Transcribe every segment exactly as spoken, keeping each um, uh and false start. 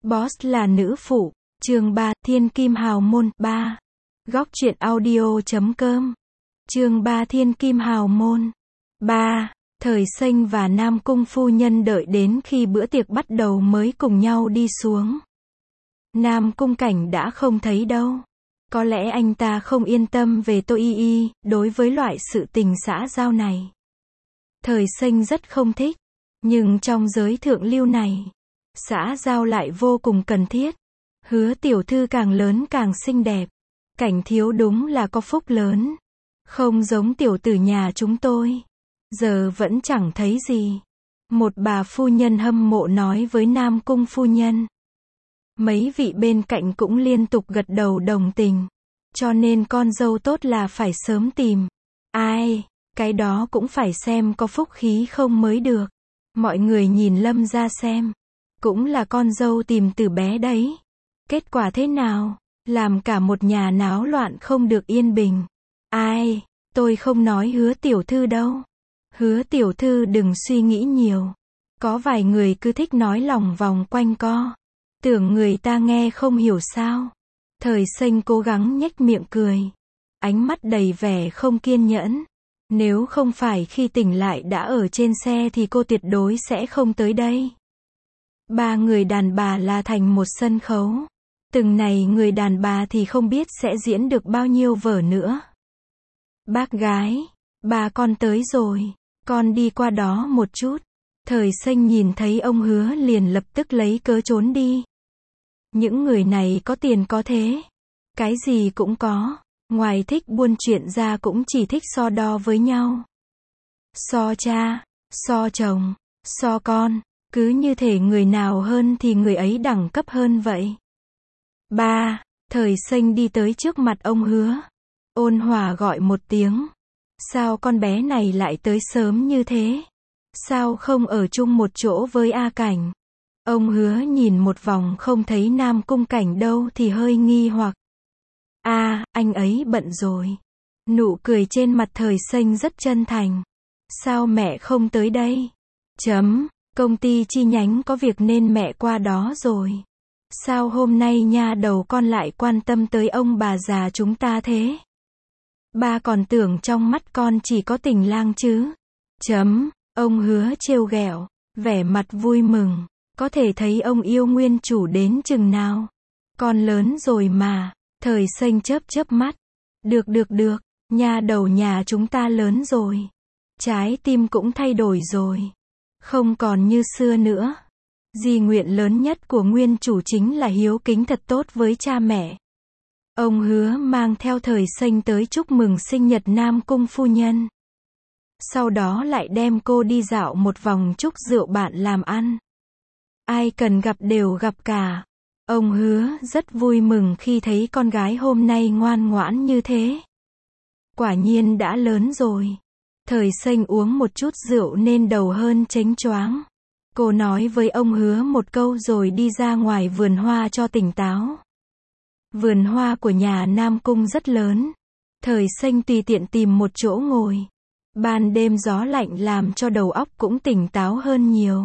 Boss là nữ phụ. Chương ba, Thiên Kim Hào Môn. ba. Góc truyện audio chấm com. Chương ba, Thiên Kim Hào Môn. ba. Thời Xanh và Nam Cung phu nhân đợi đến khi bữa tiệc bắt đầu mới cùng nhau đi xuống. Nam Cung Cảnh đã không thấy đâu. Có lẽ anh ta không yên tâm về Tô Y Y, đối với loại sự tình xã giao này. Thời Xanh rất không thích, nhưng trong giới thượng lưu này, xã giao lại vô cùng cần thiết. Hứa tiểu thư càng lớn càng xinh đẹp. Cảnh thiếu đúng là có phúc lớn. Không giống tiểu tử nhà chúng tôi. Giờ vẫn chẳng thấy gì. Một bà phu nhân hâm mộ nói với Nam Cung phu nhân. Mấy vị bên cạnh cũng liên tục gật đầu đồng tình. Cho nên con dâu tốt là phải sớm tìm. Ai, cái đó cũng phải xem có phúc khí không mới được. Mọi người nhìn Lâm ra xem. Cũng là con dâu tìm từ bé đấy. Kết quả thế nào? Làm cả một nhà náo loạn không được yên bình. Ai, tôi không nói hứa tiểu thư đâu. Hứa tiểu thư đừng suy nghĩ nhiều. Có vài người cứ thích nói lòng vòng quanh co. Tưởng người ta nghe không hiểu sao. Thời Xanh cố gắng nhếch miệng cười. Ánh mắt đầy vẻ không kiên nhẫn. Nếu không phải khi tỉnh lại đã ở trên xe thì cô tuyệt đối sẽ không tới đây. Ba người đàn bà là thành một sân khấu. Từng này người đàn bà thì không biết sẽ diễn được bao nhiêu vở nữa. Bác gái, bà con tới rồi, con đi qua đó một chút. Thời Xanh nhìn thấy ông Hứa liền lập tức lấy cớ trốn đi. Những người này có tiền có thế. Cái gì cũng có. Ngoài thích buôn chuyện ra cũng chỉ thích so đo với nhau. So cha, so chồng, so con. Cứ như thể người nào hơn thì người ấy đẳng cấp hơn vậy. Ba. Thời Xanh đi tới trước mặt ông Hứa. Ôn hòa gọi một tiếng. Sao con bé này lại tới sớm như thế? Sao không ở chung một chỗ với A Cảnh? Ông Hứa nhìn một vòng không thấy Nam Cung Cảnh đâu thì hơi nghi hoặc. À, anh ấy bận rồi. Nụ cười trên mặt Thời Xanh rất chân thành. Sao mẹ không tới đây? Chấm. Công ty chi nhánh có việc nên mẹ qua đó rồi. Sao hôm nay nha đầu con lại quan tâm tới ông bà già chúng ta thế? Ba còn tưởng trong mắt con chỉ có tình lang chứ. Chấm. Ông Hứa trêu ghẹo, vẻ mặt vui mừng. Có thể thấy ông yêu nguyên chủ đến chừng nào. Con lớn rồi mà. Thời Xanh chớp chớp mắt. Được được được, nha đầu nhà chúng ta lớn rồi. Trái tim cũng thay đổi rồi. Không còn như xưa nữa. Di nguyện lớn nhất của nguyên chủ chính là hiếu kính thật tốt với cha mẹ. Ông Hứa mang theo Thời Xanh tới chúc mừng sinh nhật Nam Cung phu nhân. Sau đó lại đem cô đi dạo một vòng chúc rượu bạn làm ăn. Ai cần gặp đều gặp cả. Ông Hứa rất vui mừng khi thấy con gái hôm nay ngoan ngoãn như thế. Quả nhiên đã lớn rồi. Thời Xanh uống một chút rượu nên đầu hơn chếnh choáng. Cô nói với ông Hứa một câu rồi đi ra ngoài vườn hoa cho tỉnh táo. Vườn hoa của nhà Nam Cung rất lớn. Thời Xanh tùy tiện tìm một chỗ ngồi. Ban đêm gió lạnh làm cho đầu óc cũng tỉnh táo hơn nhiều.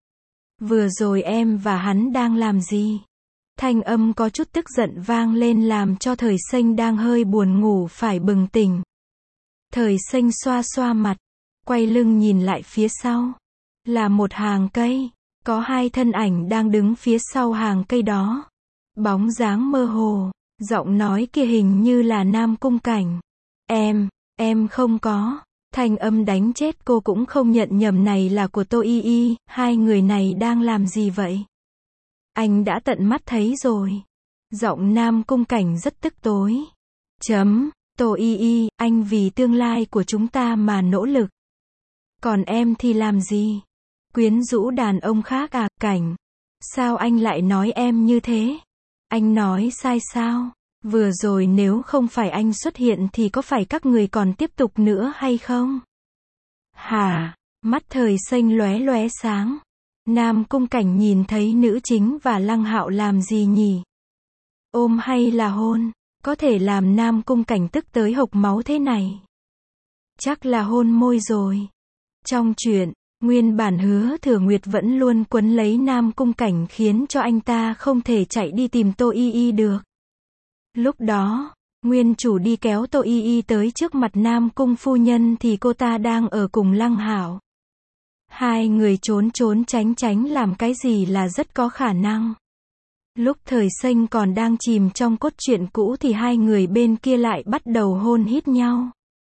Vừa rồi em và hắn đang làm gì? Thanh âm có chút tức giận vang lên làm cho Thời Xanh đang hơi buồn ngủ phải bừng tỉnh. Thời Xanh xoa xoa mặt, quay lưng nhìn lại phía sau. Là một hàng cây, có hai thân ảnh đang đứng phía sau hàng cây đó. Bóng dáng mơ hồ, giọng nói kia hình như là Nam Cung Cảnh. Em, em không có. Thanh âm đánh chết cô cũng không nhận nhầm này là của Tô Y Y, hai người này đang làm gì vậy? Anh đã tận mắt thấy rồi. Giọng Nam Cung Cảnh rất tức tối. Chấm. Tô Y Y, anh vì tương lai của chúng ta mà nỗ lực. Còn em thì làm gì? Quyến rũ đàn ông khác à? Cảnh. Sao anh lại nói em như thế? Anh nói sai sao? Vừa rồi nếu không phải anh xuất hiện thì có phải các người còn tiếp tục nữa hay không? Hả? Mắt Thời Xanh lóe lóe sáng. Nam Cung Cảnh nhìn thấy nữ chính và Lăng Hạo làm gì nhỉ? Ôm hay là hôn? Có thể làm Nam Cung Cảnh tức tới hộc máu thế này. Chắc là hôn môi rồi. Trong chuyện, Nguyên bản Hứa Thừa Nguyệt vẫn luôn quấn lấy Nam Cung Cảnh khiến cho anh ta không thể chạy đi tìm Tô Y Y được. Lúc đó, nguyên chủ đi kéo Tô Y Y tới trước mặt Nam Cung phu nhân thì cô ta đang ở cùng Lăng Hạo. Hai người trốn trốn tránh tránh làm cái gì là rất có khả năng. Lúc Thời Xanh còn đang chìm trong cốt truyện cũ thì hai người bên kia lại bắt đầu hôn hít nhau.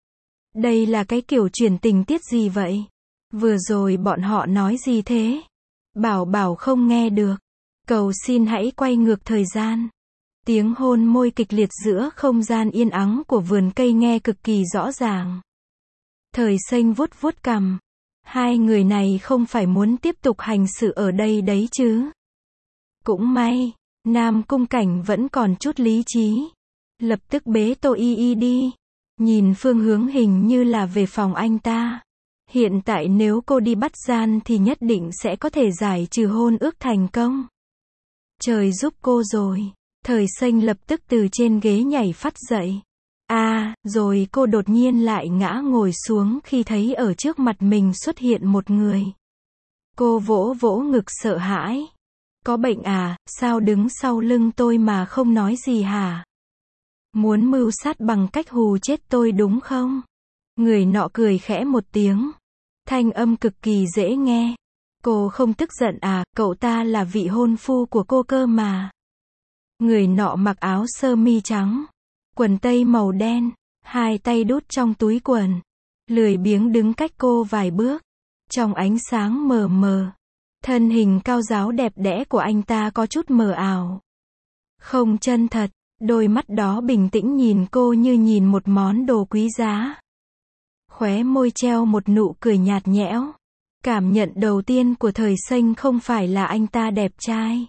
Đây là cái kiểu chuyển tình tiết gì vậy? Vừa rồi bọn họ nói gì thế? Bảo bảo không nghe được. Cầu xin hãy quay ngược thời gian. Tiếng hôn môi kịch liệt giữa không gian yên ắng của vườn cây nghe cực kỳ rõ ràng. Thời Xanh vuốt vuốt cằm. Hai người này không phải muốn tiếp tục hành sự ở đây đấy chứ. Cũng may, Nam Cung Cảnh vẫn còn chút lý trí. Lập tức bế Tô Y Y đi. Nhìn phương hướng hình như là về phòng anh ta. Hiện tại nếu cô đi bắt gian thì nhất định sẽ có thể giải trừ hôn ước thành công. Trời giúp cô rồi. Thời Xanh lập tức từ trên ghế nhảy phắt dậy. À, rồi cô đột nhiên lại ngã ngồi xuống khi thấy ở trước mặt mình xuất hiện một người. Cô vỗ vỗ ngực sợ hãi. Có bệnh à, sao đứng sau lưng tôi mà không nói gì hả? Muốn mưu sát bằng cách hù chết tôi đúng không? Người nọ cười khẽ một tiếng. Thanh âm cực kỳ dễ nghe. Cô không tức giận à, cậu ta là vị hôn phu của cô cơ mà. Người nọ mặc áo sơ mi trắng, quần tây màu đen, hai tay đút trong túi quần, lười biếng đứng cách cô vài bước. Trong ánh sáng mờ mờ, thân hình cao ráo đẹp đẽ của anh ta có chút mờ ảo. Không chân thật, đôi mắt đó bình tĩnh nhìn cô như nhìn một món đồ quý giá. Khóe môi treo một nụ cười nhạt nhẽo. Cảm nhận đầu tiên của Thời Xanh không phải là anh ta đẹp trai,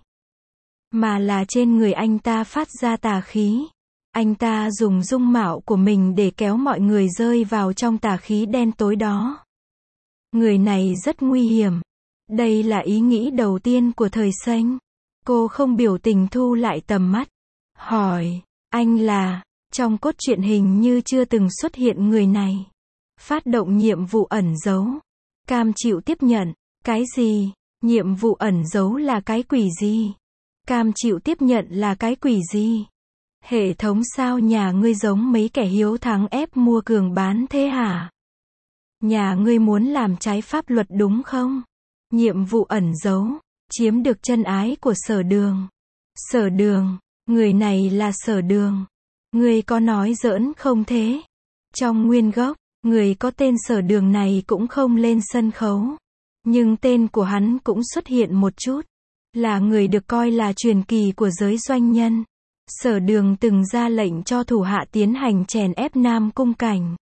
mà là trên người anh ta phát ra tà khí. Anh ta dùng dung mạo của mình để kéo mọi người rơi vào trong tà khí đen tối đó. Người này rất nguy hiểm. Đây là ý nghĩ đầu tiên của Thời Xanh. Cô không biểu tình thu lại tầm mắt. Hỏi, anh là, trong cốt truyện hình như chưa từng xuất hiện người này. Phát động nhiệm vụ ẩn giấu. Cam chịu tiếp nhận. Cái gì? Nhiệm vụ ẩn giấu là cái quỷ gì? Cam chịu tiếp nhận là cái quỷ gì? Hệ thống sao nhà ngươi giống mấy kẻ hiếu thắng ép mua cường bán thế hả? Nhà ngươi muốn làm trái pháp luật đúng không? Nhiệm vụ ẩn giấu. Chiếm được chân ái của Sở Đường. Sở Đường. Người này là Sở Đường. Ngươi có nói giỡn không thế? Trong nguyên gốc, người có tên Sở Đường này cũng không lên sân khấu. Nhưng tên của hắn cũng xuất hiện một chút. Là người được coi là truyền kỳ của giới doanh nhân. Sở Đường từng ra lệnh cho thủ hạ tiến hành chèn ép Nam Cung Cảnh.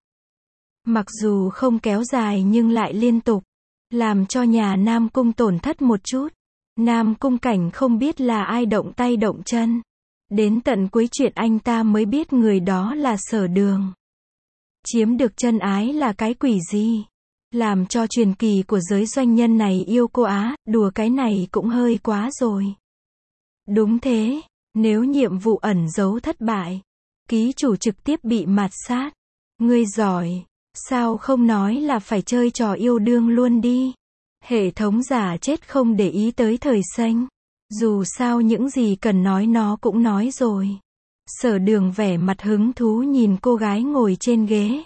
Mặc dù không kéo dài nhưng lại liên tục. Làm cho nhà Nam Cung tổn thất một chút. Nam Cung Cảnh không biết là ai động tay động chân. Đến tận cuối chuyện anh ta mới biết người đó là Sở Đường. Chiếm được chân ái là cái quỷ gì? Làm cho truyền kỳ của giới doanh nhân này yêu cô á, đùa cái này cũng hơi quá rồi. Đúng thế, nếu nhiệm vụ ẩn giấu thất bại, ký chủ trực tiếp bị mạt sát. Ngươi giỏi, sao không nói là phải chơi trò yêu đương luôn đi? Hệ thống giả chết không để ý tới Thời Xanh. Dù sao những gì cần nói nó cũng nói rồi. Sở Đường vẻ mặt hứng thú nhìn cô gái ngồi trên ghế.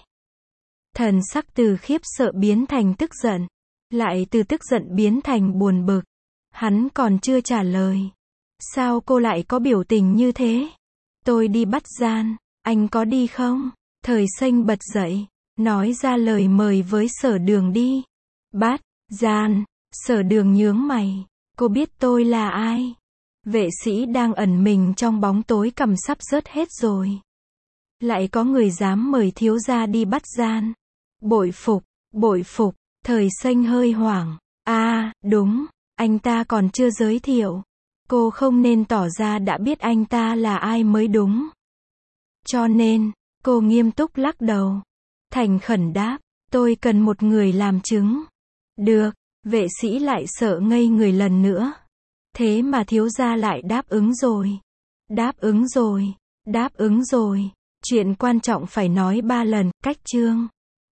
Thần sắc từ khiếp sợ biến thành tức giận. Lại từ tức giận biến thành buồn bực. Hắn còn chưa trả lời. Sao cô lại có biểu tình như thế? Tôi đi bắt gian, anh có đi không? Thời Xanh bật dậy, nói ra lời mời với Sở Đường đi. Bắt gian? Sở Đường nhướng mày. Cô biết tôi là ai? Vệ sĩ đang ẩn mình trong bóng tối cầm sắp rớt hết rồi. Lại có người dám mời thiếu gia đi bắt gian. Bội phục, bội phục. Thời Xanh hơi hoảng. À, đúng, anh ta còn chưa giới thiệu. Cô không nên tỏ ra đã biết anh ta là ai mới đúng. Cho nên, cô nghiêm túc lắc đầu. Thành khẩn đáp, tôi cần một người làm chứng. Được, vệ sĩ lại sợ ngây người lần nữa. Thế mà thiếu gia lại đáp ứng rồi. Đáp ứng rồi, đáp ứng rồi. Chuyện quan trọng phải nói ba lần, cách chương.